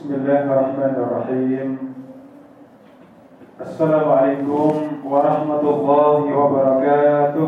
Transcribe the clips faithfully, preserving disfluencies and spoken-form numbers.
Bismillahirrahmanirrahim. Assalamualaikum warahmatullahi wabarakatuh.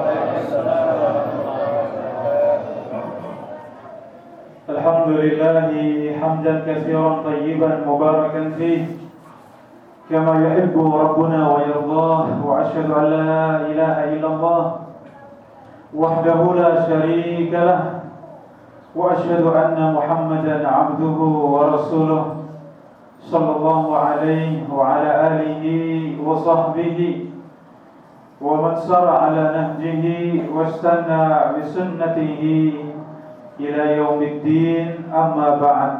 Alhamdulillahi hamdan katsiran tayyiban mubarakan fih kama yuhibbu rabbuna wa yardah, wa asyhadu an la ilaha illallah wahdahu la syarika lah, wa asyhadu anna Muhammadan abduhu wa rasuluh sallallahu alaihi wa ala alihi wa sahbihi wa man sara ala nahjihi wa istanna bi sunnatihi ila yaumiddin, amma ba'd.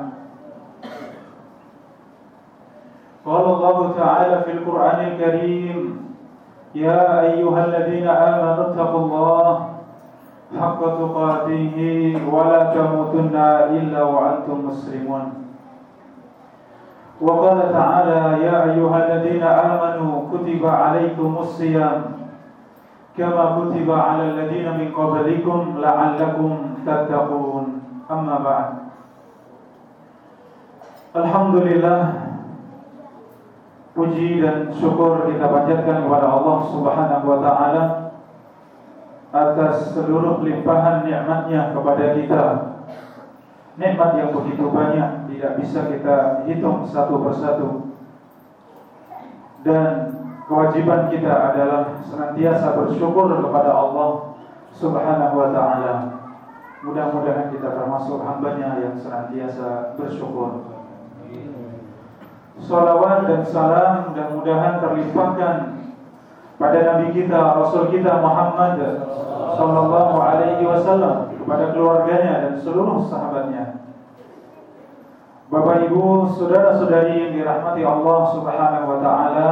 Qala Allah ta'ala fil Qur'anil Karim, ya ayyuhalladzina amanu taqullaha haqqa tuqatih wa la tamutunna illa wa antum muslimun. Wa qala ta'ala, ya ayyuhalladzina amanu kutiba alaikumus shiyam kama kutiba 'alal ladzina min qablikum la'allakum tattaqun, amma ba'd. Alhamdulillah, puji dan syukur kita panjatkan kepada Allah Subhanahu wa taala atas seluruh limpahan nikmat-Nya kepada kita. Nikmat yang begitu banyak, tidak bisa kita hitung satu persatu. Dan kewajiban kita adalah senantiasa bersyukur kepada Allah Subhanahu wa taala. Mudah-mudahan kita termasuk hamba-Nya yang senantiasa bersyukur. Salawat dan salam dan mudahan terlimpahkan pada Nabi kita, Rasul kita Muhammad sallallahu alaihi wasallam, kepada keluarganya dan seluruh sahabatnya. Bapak Ibu, saudara-saudari yang dirahmati Allah Subhanahu wa taala,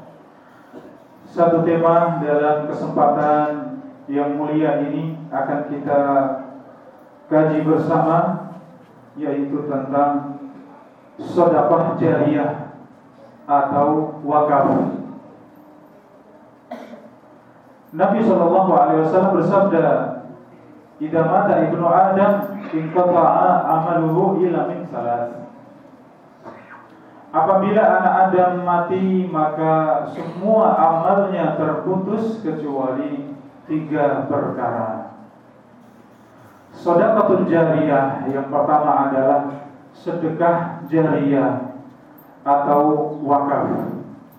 satu tema dalam kesempatan yang mulia ini akan kita kaji bersama, yaitu tentang sedekah jariyah atau wakaf. Nabi sallallahu alaihi wasallam bersabda, "Idza mata ibnu Adam inqata'a amaluhu illa min salas." Apabila anak Adam mati, maka semua amalnya terputus kecuali tiga perkara. Sedekah jariyah yang pertama adalah sedekah jariyah atau wakaf.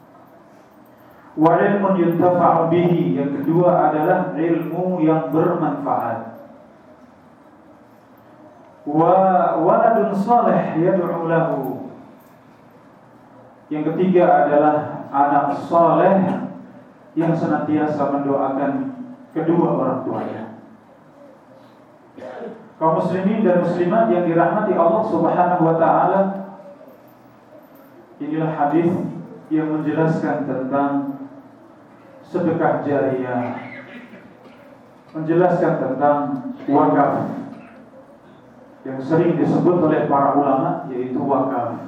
Wa ilmun yuntafa'u bihi, yang kedua adalah ilmu yang bermanfaat. Wa waladun salih yad'u lahu, yang ketiga adalah anak saleh yang senantiasa mendoakan kedua orang tuanya. Kaum muslimin dan muslimat yang dirahmati Allah Subhanahu wa taala, inilah hadis yang menjelaskan tentang sedekah jariyah, menjelaskan tentang wakaf yang sering disebut oleh para ulama, yaitu wakaf.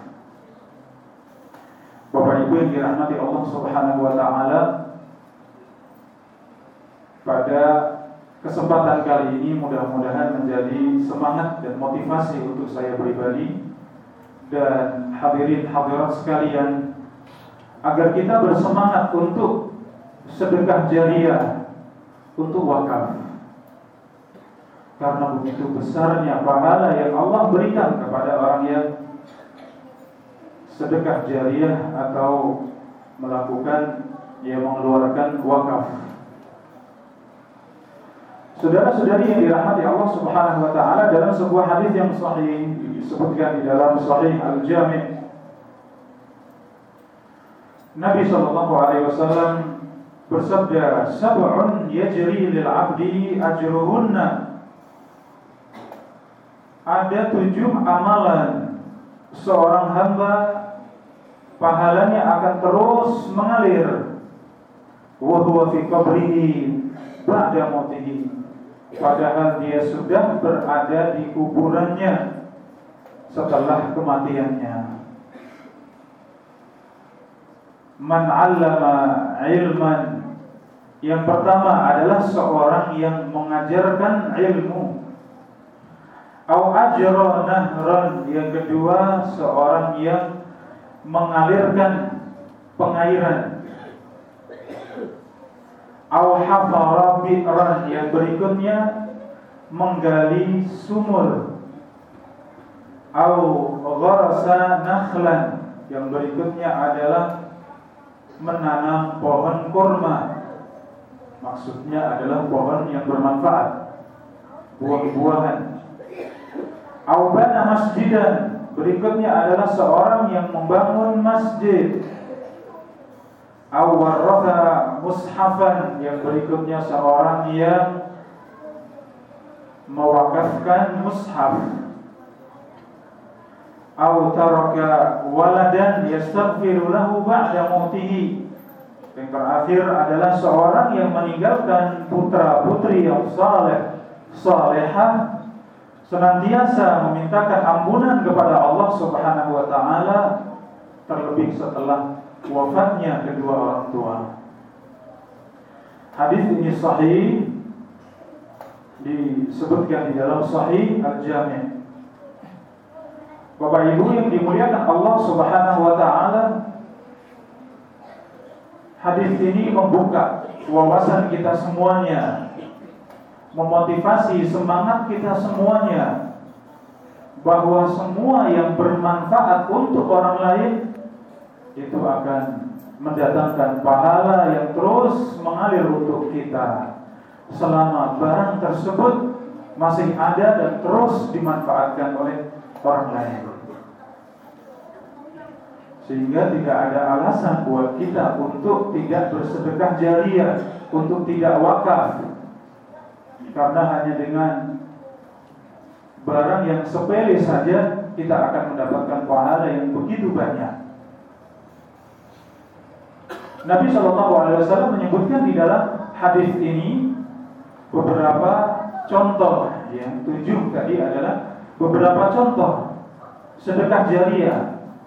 Bapak Ibu yang dirahmati Allah Subhanahu wa taala, pada kesempatan kali ini mudah-mudahan menjadi semangat dan motivasi untuk saya pribadi dan hadirin hadirat sekalian, agar kita bersemangat untuk sedekah jariyah, untuk wakaf. Karena begitu besarnya pahala yang Allah berikan kepada orang yang sedekah jariyah atau melakukan, yang mengeluarkan wakaf. Saudara-saudari yang dirahmati Allah Subhanahu wa taala, dalam sebuah hadis yang sahih disebutkan di dalam Sahih Al-Jami', Nabi sallallahu alaihi wasallam bersabda, "Sab'un yajri lil 'abdi ajruhunna." Ada tujuh amalan seorang hamba, pahalanya akan terus mengalir. Wa huwa fi qabrihi ba'da mautihi, padahal dia sudah berada di kuburannya setelah kematiannya. Man 'allama ilman, yang pertama adalah seorang yang mengajarkan ilmu. Au ajra nahran, yang kedua seorang yang mengalirkan pengairan. Au hafara bi'ran, yang berikutnya menggali sumur. Au gharasa nakhlan, yang berikutnya adalah menanam pohon kurma. Maksudnya adalah pohon yang bermanfaat, buah-buahan. Au bana masjidan, berikutnya adalah seorang yang membangun masjid. Au warratha mushafan, yang berikutnya seorang yang mewakafkan mushaf. Au taraka waladan yastaghfiru lahu ba'da mautihi, yang terakhir adalah seorang yang meninggalkan putra-putri yang saleh, salehah, senantiasa memintakan ampunan kepada Allah Subhanahu wa taala, terlebih setelah wafatnya kedua orang tua. Hadis ini sahih, disebutkan di dalam Sahih Al-Jami'. Bapak Ibu yang dimuliakan Allah Subhanahu wa taala, hadis ini membuka wawasan kita semuanya, memotivasi semangat kita semuanya, bahwa semua yang bermanfaat untuk orang lain itu akan mendatangkan pahala yang terus mengalir untuk kita selama barang tersebut masih ada dan terus dimanfaatkan oleh orang lain. Sehingga tidak ada alasan buat kita untuk tidak bersedekah jariyah, untuk tidak wakaf. Karena hanya dengan barang yang sepele saja kita akan mendapatkan pahala yang begitu banyak. Nabi shallallahu alaihi wasallam menyebutkan di dalam hadis ini beberapa contoh. Yang tujuh tadi adalah beberapa contoh sedekah jariyah.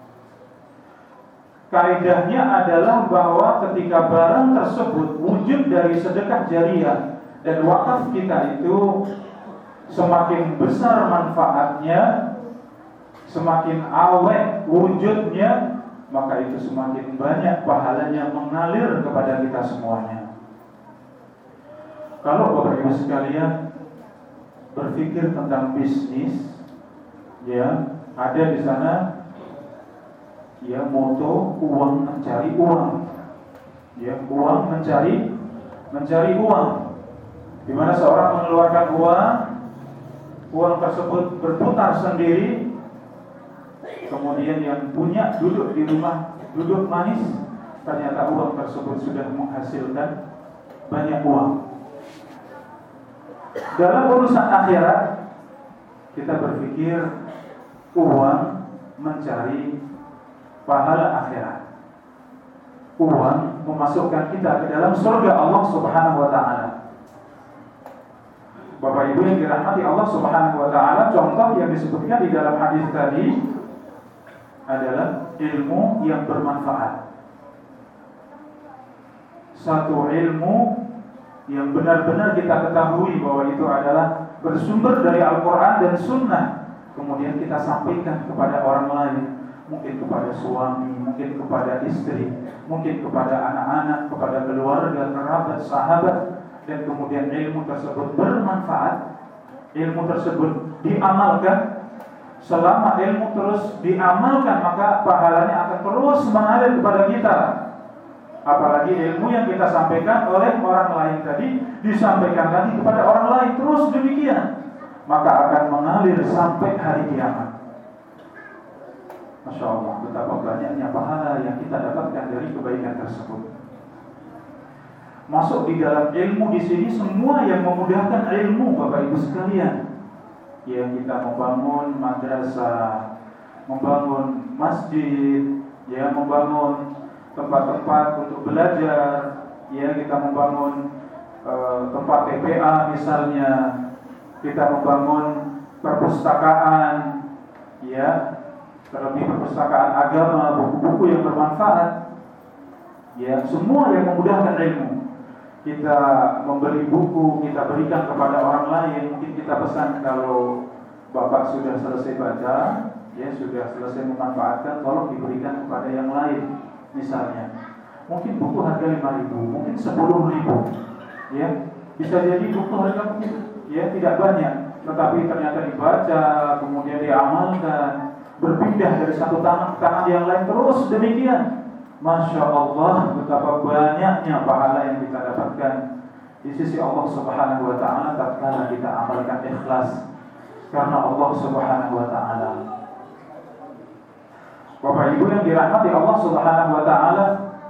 Kaidahnya adalah bahwa ketika barang tersebut wujud dari sedekah jariyah dan wakaf kita itu semakin besar manfaatnya, semakin awet wujudnya, maka itu semakin banyak pahalanya mengalir kepada kita semuanya. Kalau Bapak Ibu sekalian berpikir tentang bisnis, ya ada di sana ya moto uang mencari uang, ya uang mencari mencari uang, di mana seorang mengeluarkan uang, uang tersebut berputar sendiri, kemudian yang punya duduk di rumah duduk manis, ternyata uang tersebut sudah menghasilkan banyak uang. Dalam urusan akhirat kita berpikir uang mencari pahala akhirat, uang memasukkan kita ke dalam surga Allah Subhanahu wa taala. Bapak Ibu yang dirahmati Allah Subhanahu wa taala, contoh yang disebutkan di dalam hadis tadi adalah ilmu yang bermanfaat. Satu ilmu yang benar-benar kita ketahui bahwa itu adalah bersumber dari Al-Quran dan Sunnah, kemudian kita sampaikan kepada orang lain, mungkin kepada suami, mungkin kepada istri, mungkin kepada anak-anak, kepada keluarga, kerabat, sahabat, dan kemudian ilmu tersebut bermanfaat, ilmu tersebut diamalkan. Selama ilmu terus diamalkan, maka pahalanya akan terus mengalir kepada kita. Apalagi ilmu yang kita sampaikan oleh orang lain tadi disampaikan lagi kepada orang lain, terus demikian, maka akan mengalir sampai hari kiamat. Masya Allah, betapa banyaknya pahala yang kita dapatkan dari kebaikan tersebut. Masuk di dalam ilmu di sini semua yang memudahkan ilmu, Bapak Ibu sekalian. Ya, kita membangun madrasah, membangun masjid, ya, membangun tempat-tempat untuk belajar, ya, kita membangun uh, tempat T P A misalnya, kita membangun perpustakaan, ya, terlebih perpustakaan agama, buku-buku yang bermanfaat, ya, semua yang memudahkan ilmu. Kita membeli buku, kita berikan kepada orang lain. Mungkin kita pesan kalau Bapak sudah selesai baca, ya sudah selesai memanfaatkan, tolong diberikan kepada yang lain. Misalnya, mungkin buku harga lima ribu, mungkin sepuluh ribu, ya bisa jadi buku harga mungkin ya tidak banyak, tetapi ternyata dibaca, kemudian diamalkan, berpindah dari satu tangan ke tangan yang lain terus demikian. Masya Allah, betapa banyaknya pahala yang kita dapatkan di sisi Allah Subhanahu Wa Taala tatkala kita amalkan ikhlas karena Allah Subhanahu Wa Taala. Bapak Ibu yang dirahmati Allah Subhanahu Wa Taala,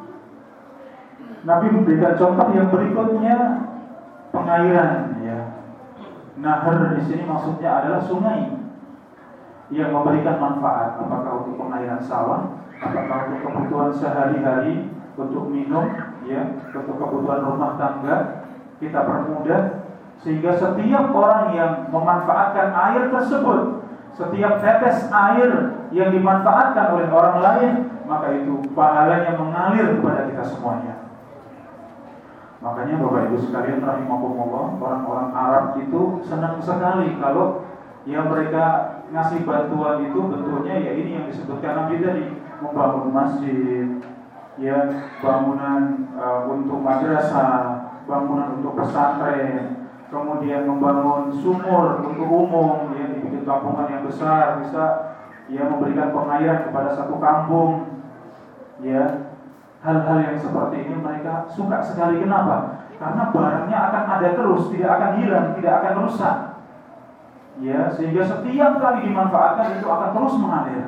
Nabi memberikan contoh yang berikutnya, pengairan, ya. Nahar di sini maksudnya adalah sungai yang memberikan manfaat, apakah untuk pengairan sawah, apakah untuk kebutuhan sehari-hari, untuk minum, ya, untuk kebutuhan rumah tangga. Kita permudah sehingga setiap orang yang memanfaatkan air tersebut, setiap tetes air yang dimanfaatkan oleh orang lain, maka itu pahalanya mengalir kepada kita semuanya. Makanya Bapak Ibu sekalian rahimakumullah, orang-orang Arab itu senang sekali kalau ya mereka ngasih bantuan itu bentuknya ya ini yang disebutkan Nabi tadi, membangun masjid, ya bangunan uh, untuk madrasah, bangunan untuk pesantren, kemudian membangun sumur untuk umum, ya dibikin kampungan yang besar, bisa ya memberikan pengairan kepada satu kampung, ya. Hal-hal yang seperti ini mereka suka sekali. Kenapa? Karena barangnya akan ada terus, tidak akan hilang, tidak akan rusak. Ya, sehingga setiap kali dimanfaatkan itu akan terus mengalir.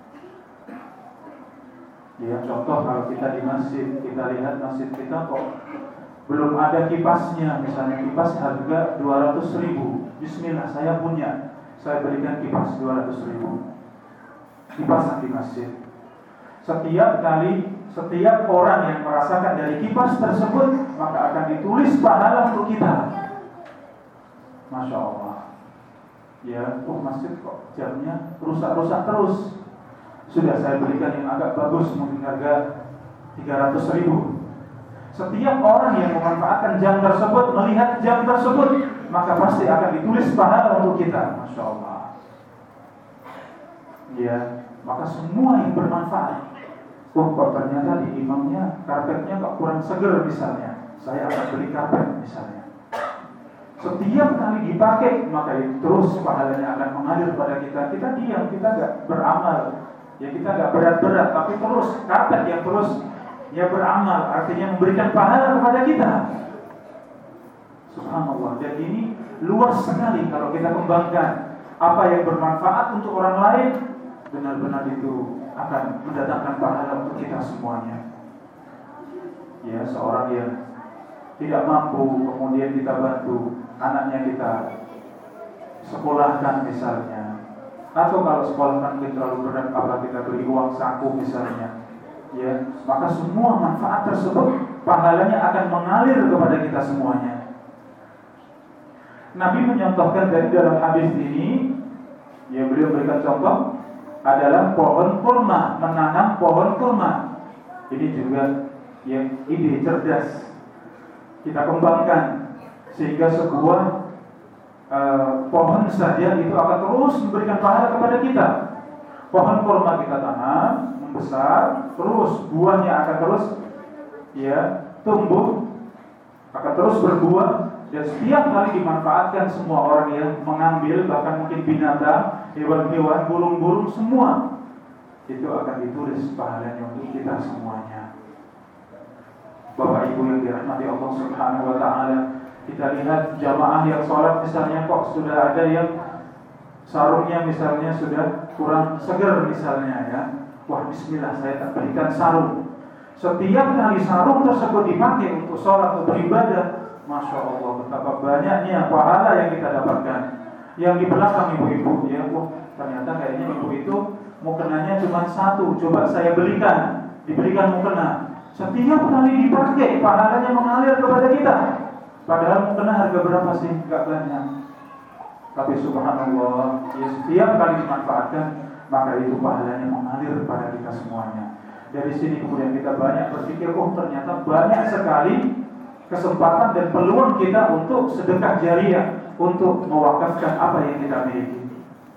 Ya, contoh kalau kita di masjid, kita lihat masjid kita kok belum ada kipasnya, misalnya kipas harga dua ratus ribu. Bismillah, saya punya, saya berikan kipas dua ratus ribu. Dipasang di masjid. Setiap kali Setiap orang yang merasakan dari kipas tersebut, maka akan ditulis pahala untuk kita. Masya Allah. Ya, oh masjid kok jamnya rusak-rusak terus. Sudah saya berikan yang agak bagus, mungkin harga tiga ratus ribu. Setiap orang yang memanfaatkan jam tersebut, melihat jam tersebut, maka pasti akan ditulis pahala untuk kita. Masya Allah. Ya, maka semua yang bermanfaat. Oh kok ternyata di imamnya karpetnya kok kurang seger misalnya, saya akan beli karpet misalnya. Setiap kali dipakai maka itu terus pahalanya akan mengalir pada kita. Kita diam, kita gak beramal, ya kita gak berat-berat, tapi terus karpet yang terus ya beramal, artinya memberikan pahala kepada kita. Subhanallah. Dan ini luas sekali kalau kita kembangkan. Apa yang bermanfaat untuk orang lain, benar-benar itu akan mendatangkan pahala untuk kita semuanya. Ya, seorang yang tidak mampu, kemudian kita bantu anaknya, kita sekolahkan misalnya. Atau kalau sekolahkan mungkin terlalu berat, apa kita beri uang saku misalnya. Ya, maka semua manfaat tersebut pahalanya akan mengalir kepada kita semuanya. Nabi menyontohkan dari dalam hadis ini, ya beliau berikan contoh adalah pohon kurma, menanam pohon kurma. Ini juga yang ide cerdas kita kembangkan sehingga sebuah uh, pohon saja itu akan terus memberikan pahala kepada kita. Pohon kurma kita tanam, membesar, terus buahnya akan terus ya tumbuh, akan terus berbuah, dan setiap kali dimanfaatkan semua orang yang mengambil, bahkan mungkin binatang, hewan-hewan, burung-burung, semua itu akan ditulis pahalanya untuk kita semuanya. Bapak Ibu yang dirahmati Allah Subhanahu Wa Taala, kita lihat jamaah yang sholat misalnya kok sudah ada yang sarungnya misalnya sudah kurang seger misalnya, ya. Wah bismillah, saya tak berikan sarung. Setiap kali sarung tersebut dipakai untuk sholat, untuk beribadah, Masya Allah, betapa banyaknya pahala yang kita dapatkan. Yang di belakang ibu-ibu, ya, wah ternyata kayaknya ibu itu mukenanya cuma satu, coba saya belikan, diberikan mukena. Setiap kali dipakai pahalanya mengalir kepada kita. Padahal mukena harga berapa sih? Enggak banyak. Tapi subhanallah, ya, setiap kali dimanfaatkan maka itu pahalanya mengalir kepada kita semuanya. Dari sini kemudian kita banyak berpikir, oh ternyata banyak sekali kesempatan dan peluang kita untuk sedekah jariah, untuk mewakafkan apa yang kita miliki.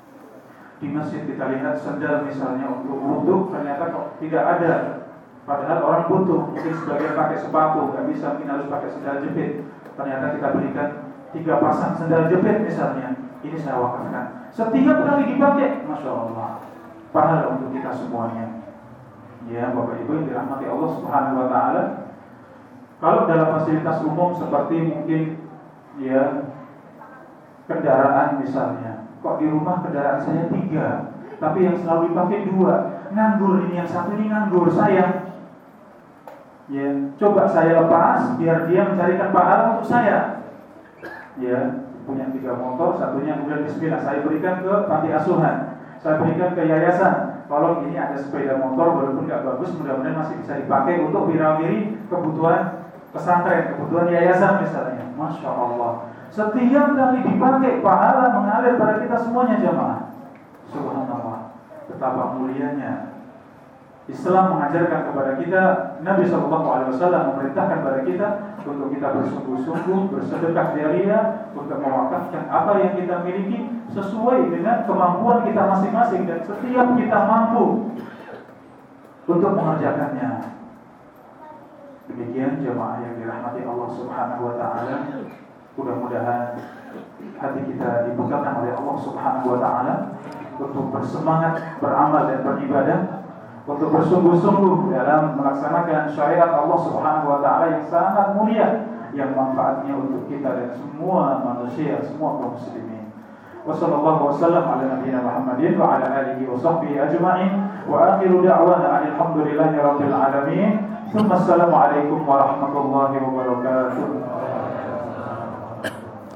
Di masjid kita lihat sendal misalnya untuk wudhu, ternyata kok tidak ada. Padahal orang butuh, mungkin sebagian pakai sepatu, nggak bisa, mungkin harus pakai sendal jepit. Ternyata kita berikan tiga pasang sendal jepit misalnya. Ini saya wakafkan. Setiap kali dipakai, Masya Allah, pahala untuk kita semuanya. Ya, Bapak Ibu yang dirahmati Allah Subhanahu Wa Taala. Kalau dalam fasilitas umum seperti mungkin ya kendaraan misalnya, kok di rumah kendaraan saya tiga, tapi yang selalu dipakai dua, nganggur ini, yang satu ini nganggur, sayang. Ya, coba saya lepas biar dia mencarikan pahala untuk saya. Ya, punya tiga motor, satunya kemudian bismillah saya berikan ke panti asuhan, saya berikan ke yayasan. Kalau ini ada sepeda motor walaupun nggak bagus, mudah-mudahan masih bisa dipakai untuk wirawiri kebutuhan pesantren, kebutuhan yayasan misalnya. Masya Allah, setiap kali dipakai pahala mengalir pada kita semuanya jamaah. Subhanallah, betapa mulianya Islam mengajarkan kepada kita. Nabi shallallahu alaihi wasallam memerintahkan kepada kita untuk kita bersungguh-sungguh bersedekah jariah, untuk mewakafkan apa yang kita miliki sesuai dengan kemampuan kita masing-masing, dan setiap kita mampu untuk mengerjakannya. Demikian jemaah yang dirahmati Allah Subhanahu Wa Taala. Mudah-mudahan hati kita dibukakan oleh Allah Subhanahu Wa Taala untuk bersemangat beramal dan beribadah, untuk bersungguh-sungguh dalam melaksanakan syariat Allah Subhanahu Wa Taala yang sangat mulia, yang manfaatnya untuk kita dan semua manusia, semua kaum muslimin. Wassallallahu wasallam ala nabiyyina Muhammadin wa ala alihi wa sahbihi ajma'in, wa akhiru da'wana alhamdulillahi rabbil alamin. Assalamualaikum warahmatullahi wabarakatuh.